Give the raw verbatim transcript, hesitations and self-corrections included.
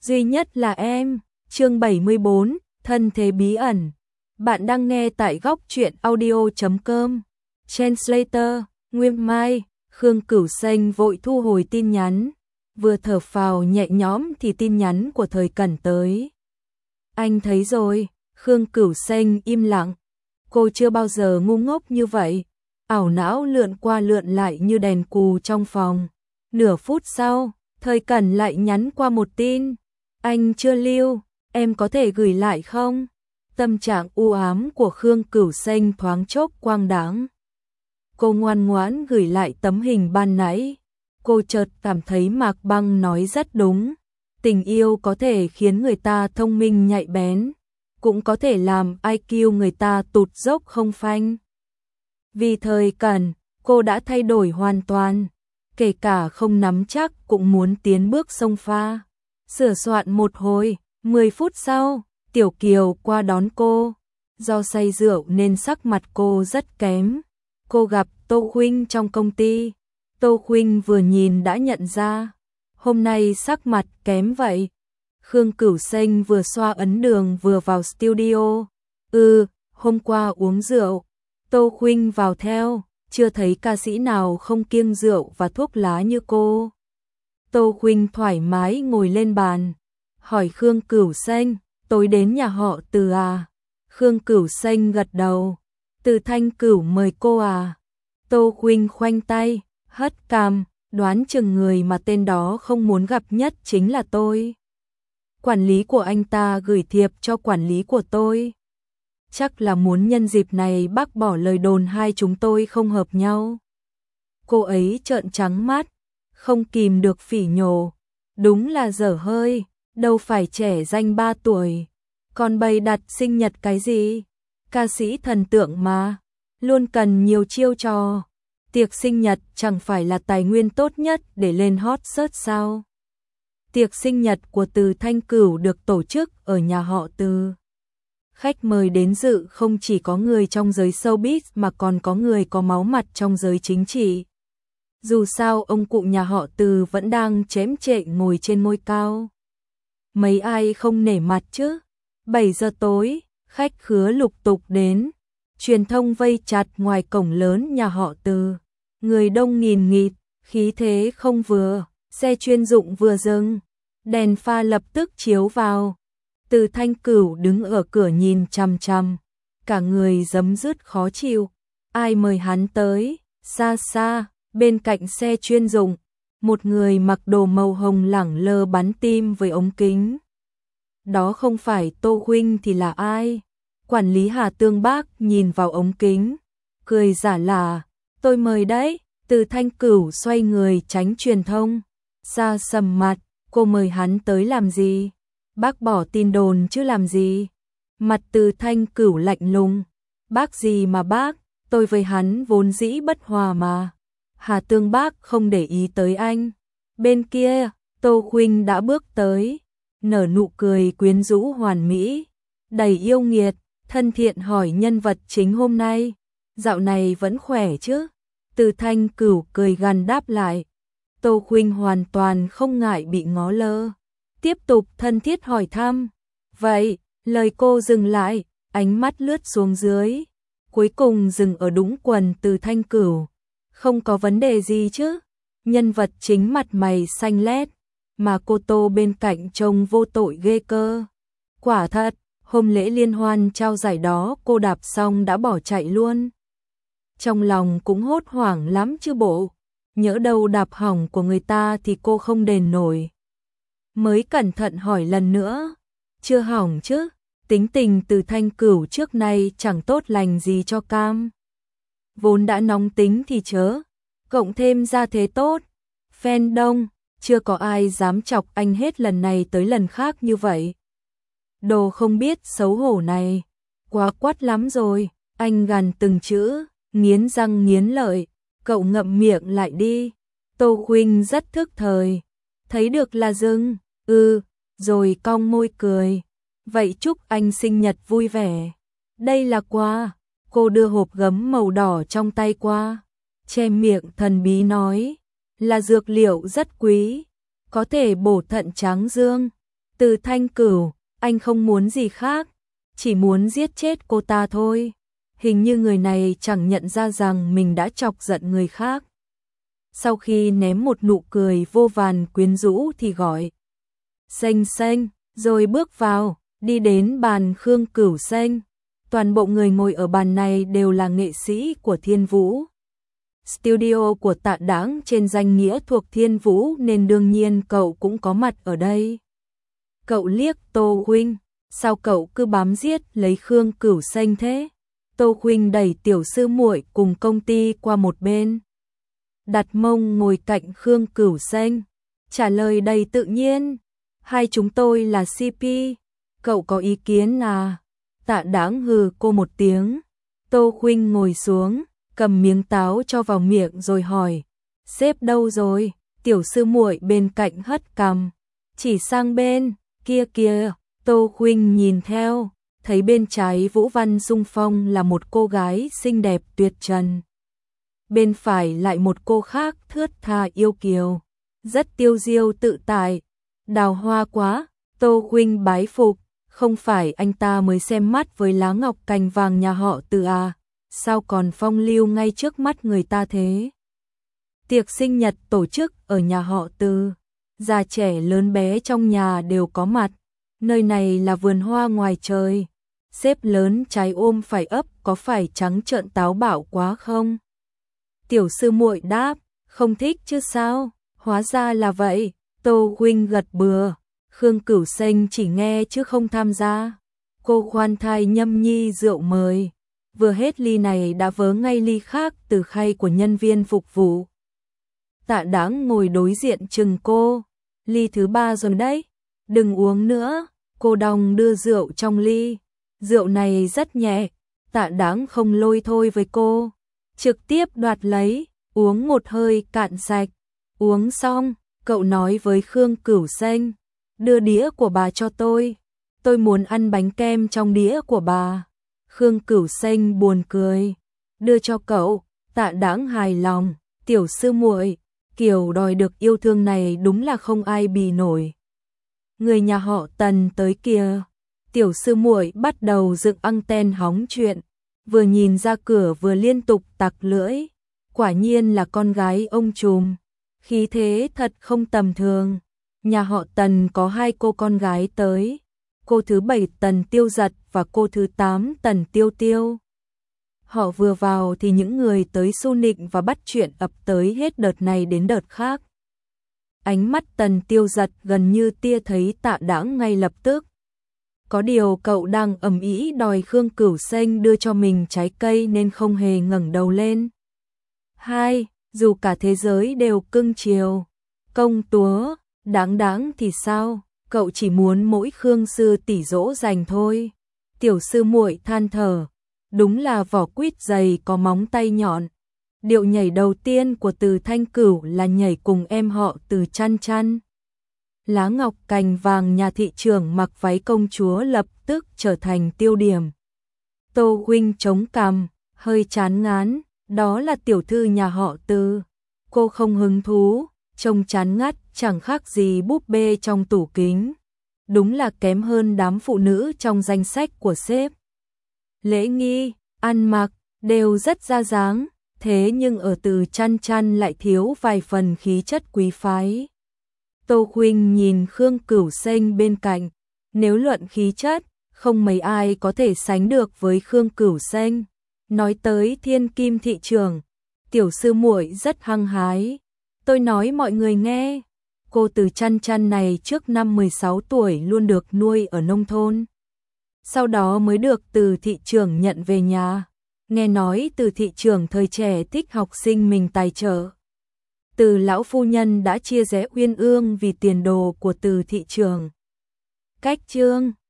duy nhất là em. Chương bảy mươi bốn, thân thế bí ẩn. Bạn đang nghe tại góc truyện audio chấm com. Translator, Nguyên Mai. Khương Cửu Xanh vội thu hồi tin nhắn, vừa thở phào nhẹ nhõm thì tin nhắn của Thời Cẩn tới. Anh thấy rồi. Khương Cửu Xanh im lặng. Cô chưa bao giờ ngu ngốc như vậy. Ảo não lượn qua lượn lại như đèn cù trong phòng. Nửa phút sau, Thời Cẩn lại nhắn qua một tin. Anh chưa lưu, em có thể gửi lại không? Tâm trạng u ám của Khương Cửu Xanh thoáng chốc quang đãng. Cô ngoan ngoãn gửi lại tấm hình ban nãy. Cô chợt cảm thấy Mạc Băng nói rất đúng. Tình yêu có thể khiến người ta thông minh nhạy bén, cũng có thể làm i kiu người ta tụt dốc không phanh. Vì Thời Cẩn, cô đã thay đổi hoàn toàn, kể cả không nắm chắc cũng muốn tiến bước xông pha. Sửa soạn một hồi, mười phút sau, Tiểu Kiều qua đón cô. Do say rượu nên sắc mặt cô rất kém. Cô gặp Tô Khuynh trong công ty. Tô Khuynh vừa nhìn đã nhận ra. Hôm nay sắc mặt kém vậy. Khương Cửu Xanh vừa xoa ấn đường vừa vào studio. Ừ, hôm qua uống rượu. Tô Khuynh vào theo, chưa thấy ca sĩ nào không kiêng rượu và thuốc lá như cô. Tô Khuynh thoải mái ngồi lên bàn, hỏi Khương Cửu Xanh, tối đến nhà họ Từ à? Khương Cửu Xanh gật đầu, Từ Thanh Cửu mời cô à? Tô Khuynh khoanh tay, hất cằm, đoán chừng người mà tên đó không muốn gặp nhất chính là tôi. Quản lý của anh ta gửi thiệp cho quản lý của tôi. Chắc là muốn nhân dịp này bác bỏ lời đồn hai chúng tôi không hợp nhau. Cô ấy trợn trắng mắt, không kìm được phỉ nhổ. Đúng là dở hơi, đâu phải trẻ danh ba tuổi. Còn bày đặt sinh nhật cái gì? Ca sĩ thần tượng mà, luôn cần nhiều chiêu trò. Tiệc sinh nhật chẳng phải là tài nguyên tốt nhất để lên hot search sao? Tiệc sinh nhật của Từ Thanh Cửu được tổ chức ở nhà họ Từ. Khách mời đến dự không chỉ có người trong giới showbiz mà còn có người có máu mặt trong giới chính trị. Dù sao ông cụ nhà họ Từ vẫn đang chém chệ ngồi trên ngôi cao. Mấy ai không nể mặt chứ? bảy giờ tối, khách khứa lục tục đến. Truyền thông vây chặt ngoài cổng lớn nhà họ Từ. Người đông nghìn nghịt, khí thế không vừa, xe chuyên dụng vừa dừng. Đèn pha lập tức chiếu vào. Từ Thanh Cửu đứng ở cửa nhìn chằm chằm, cả người giấm dứt khó chịu. Ai mời hắn tới? Xa xa, bên cạnh xe chuyên dụng, một người mặc đồ màu hồng lẳng lơ bắn tim với ống kính. Đó không phải Tô Khuynh thì là ai? Quản lý Hà Tương Bác nhìn vào ống kính, cười giả lả, tôi mời đấy. Từ Thanh Cửu xoay người tránh truyền thông, xa sầm mặt, cô mời hắn tới làm gì? Bác bỏ tin đồn chứ làm gì? Mặt Từ Thanh Cửu lạnh lùng, bác gì mà bác, tôi với hắn vốn dĩ bất hòa mà. Hà Tương Bác không để ý tới anh. Bên kia, Tô Khuynh đã bước tới, nở nụ cười quyến rũ hoàn mỹ, đầy yêu nghiệt, thân thiện hỏi nhân vật chính hôm nay, dạo này vẫn khỏe chứ? Từ Thanh Cửu cười gằn đáp lại. Tô Khuynh hoàn toàn không ngại bị ngó lơ, tiếp tục thân thiết hỏi thăm. Vậy, lời cô dừng lại, ánh mắt lướt xuống dưới, cuối cùng dừng ở đũng quần Từ Thanh Cửu. Không có vấn đề gì chứ? Nhân vật chính mặt mày xanh lét, mà cô Tô bên cạnh trông vô tội ghê cơ. Quả thật, hôm lễ liên hoan trao giải đó cô đạp xong đã bỏ chạy luôn. Trong lòng cũng hốt hoảng lắm chứ bộ, nhỡ đâu đạp hỏng của người ta thì cô không đền nổi. Mới cẩn thận hỏi lần nữa, chưa hỏng chứ? Tính tình Từ Thanh Cửu trước nay chẳng tốt lành gì cho cam. Vốn đã nóng tính thì chớ, cộng thêm ra thế tốt, fan đông, chưa có ai dám chọc anh hết lần này tới lần khác như vậy. Đồ không biết xấu hổ này, quá quát lắm rồi. Anh gằn từng chữ, nghiến răng nghiến lợi, cậu ngậm miệng lại đi. Tô Khuynh rất thức thời, thấy được là dưng, ừ, rồi cong môi cười. Vậy chúc anh sinh nhật vui vẻ. Đây là quà. Cô đưa hộp gấm màu đỏ trong tay qua, che miệng thần bí nói, là dược liệu rất quý, có thể bổ thận tráng dương. Từ Thanh Cửu, anh không muốn gì khác, chỉ muốn giết chết cô ta thôi. Hình như người này chẳng nhận ra rằng mình đã chọc giận người khác. Sau khi ném một nụ cười vô vàn quyến rũ thì gọi Xanh xanh, rồi bước vào, đi đến bàn Khương Cửu Xanh. Toàn bộ người ngồi ở bàn này đều là nghệ sĩ của Thiên Vũ. Studio của Tạ Đãng trên danh nghĩa thuộc Thiên Vũ nên đương nhiên cậu cũng có mặt ở đây. Cậu liếc Tô huynh, sao cậu cứ bám giết lấy Khương Cửu Xanh thế? Tô huynh đẩy tiểu sư muội cùng công ty qua một bên, đặt mông ngồi cạnh Khương Cửu Xanh, trả lời đầy tự nhiên, hai chúng tôi là xê pê, cậu có ý kiến à? Tạ Đãng hừ cô một tiếng. Tô huynh ngồi xuống, cầm miếng táo cho vào miệng rồi hỏi, sếp đâu rồi? Tiểu sư muội bên cạnh hất cằm, chỉ sang bên kia kìa. Tô huynh nhìn theo, thấy bên trái Vũ Văn Xung Phong là một cô gái xinh đẹp tuyệt trần, bên phải lại một cô khác thướt tha yêu kiều, rất tiêu diêu tự tại, đào hoa quá. Tô huynh bái phục, không phải anh ta mới xem mắt với lá ngọc cành vàng nhà họ Từ à, sao còn phong lưu ngay trước mắt người ta thế? Tiệc sinh nhật tổ chức ở nhà họ Từ, già trẻ lớn bé trong nhà đều có mặt, nơi này là vườn hoa ngoài trời, xếp lớn trái ôm phải ấp, có phải trắng trợn táo bạo quá không? Tiểu sư muội đáp, không thích chứ sao, hóa ra là vậy. Tô huynh gật bừa. Khương Cửu Xanh chỉ nghe chứ không tham gia. Cô khoan thai nhâm nhi rượu mời, vừa hết ly này đã vớ ngay ly khác từ khay của nhân viên phục vụ. Tạ Đãng ngồi đối diện chừng cô, ly thứ ba rồi đấy, đừng uống nữa. Cô đong đưa rượu trong ly, rượu này rất nhẹ. Tạ Đãng không lôi thôi với cô, trực tiếp đoạt lấy, uống một hơi cạn sạch. Uống xong, cậu nói với Khương Cửu Xanh, đưa đĩa của bà cho tôi, tôi muốn ăn bánh kem trong đĩa của bà. Khương Cửu Xanh buồn cười, đưa cho cậu. Tạ Đãng hài lòng, tiểu sư muội, kiểu đòi được yêu thương này đúng là không ai bì nổi. Người nhà họ Tần tới kìa. Tiểu sư muội bắt đầu dựng anten hóng chuyện, vừa nhìn ra cửa vừa liên tục tặc lưỡi, quả nhiên là con gái ông trùm, khí thế thật không tầm thường. Nhà họ Tần có hai cô con gái tới, cô thứ bảy Tần Tiêu Giật và cô thứ tám Tần Tiêu Tiêu. Họ vừa vào thì những người tới xu nịnh và bắt chuyện ập tới hết đợt này đến đợt khác. Ánh mắt Tần Tiêu Giật gần như tia thấy Tạ Đãng ngay lập tức. Có điều cậu đang ầm ĩ đòi Khương Cửu Xanh đưa cho mình trái cây nên không hề ngẩng đầu lên. Hai, dù cả thế giới đều cưng chiều, công chúa, Đáng Đáng thì sao, cậu chỉ muốn mỗi Khương sư tỷ dỗ dành thôi. Tiểu sư muội than thở, đúng là vỏ quýt dày có móng tay nhọn. Điệu nhảy đầu tiên của Từ Thanh Cửu là nhảy cùng em họ Từ Chăn Chăn. Lá ngọc cành vàng nhà thị trưởng mặc váy công chúa lập tức trở thành tiêu điểm. Tô huynh chống cằm, hơi chán ngán, đó là tiểu thư nhà họ Từ. Cô không hứng thú, trông chán ngắt, chẳng khác gì búp bê trong tủ kính. Đúng là kém hơn đám phụ nữ trong danh sách của sếp. Lễ nghi, ăn mặc, đều rất ra dáng, thế nhưng ở Từ Chăn Chăn lại thiếu vài phần khí chất quý phái. Tô huynh nhìn Khương Cửu Xanh bên cạnh, nếu luận khí chất, không mấy ai có thể sánh được với Khương Cửu Xanh. Nói tới thiên kim thị trường, tiểu sư muội rất hăng hái. Tôi nói mọi người nghe, cô Từ Chăn Chăn này trước năm mười sáu tuổi luôn được nuôi ở nông thôn. Sau đó mới được Từ thị trưởng nhận về nhà. Nghe nói Từ thị trưởng thời trẻ thích học sinh mình tài trợ. Từ lão phu nhân đã chia rẽ uyên ương vì tiền đồ của Từ thị trưởng. Cách chương